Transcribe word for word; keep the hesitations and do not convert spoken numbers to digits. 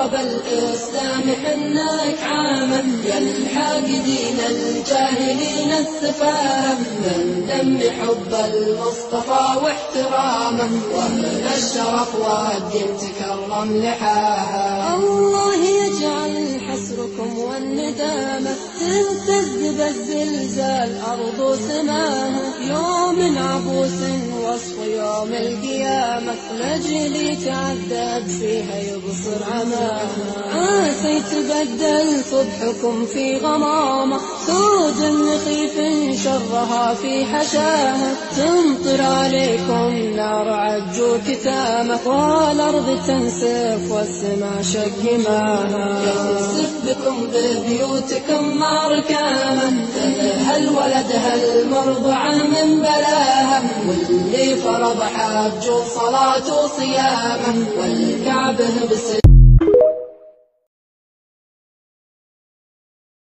طاب الإسلام حنك عاما، يا الحاقدين الجاهلين الثفاهم، من دم حب المصطفى واحترامه، ومن الشرف والدين تكرم لحاها. الله يجعل حسركم والندامة تهتز بالزلزال أرض سماها، يوم عبوس وصف يوم القيامة، لأجلي تعذب فيها يبصر عماها. عاسى تبدل صبحكم في غمامة، سود مخيف شرها في حشاها، تمطر عليكم نار عجو كتامة، والأرض تنسف والسما شق ماها. يخسف بكم ببيوتكم ماركاما، هل ولدها المرضعة من بلاها، واللي فرض حج وصلاة وصياما، والكعبة بسر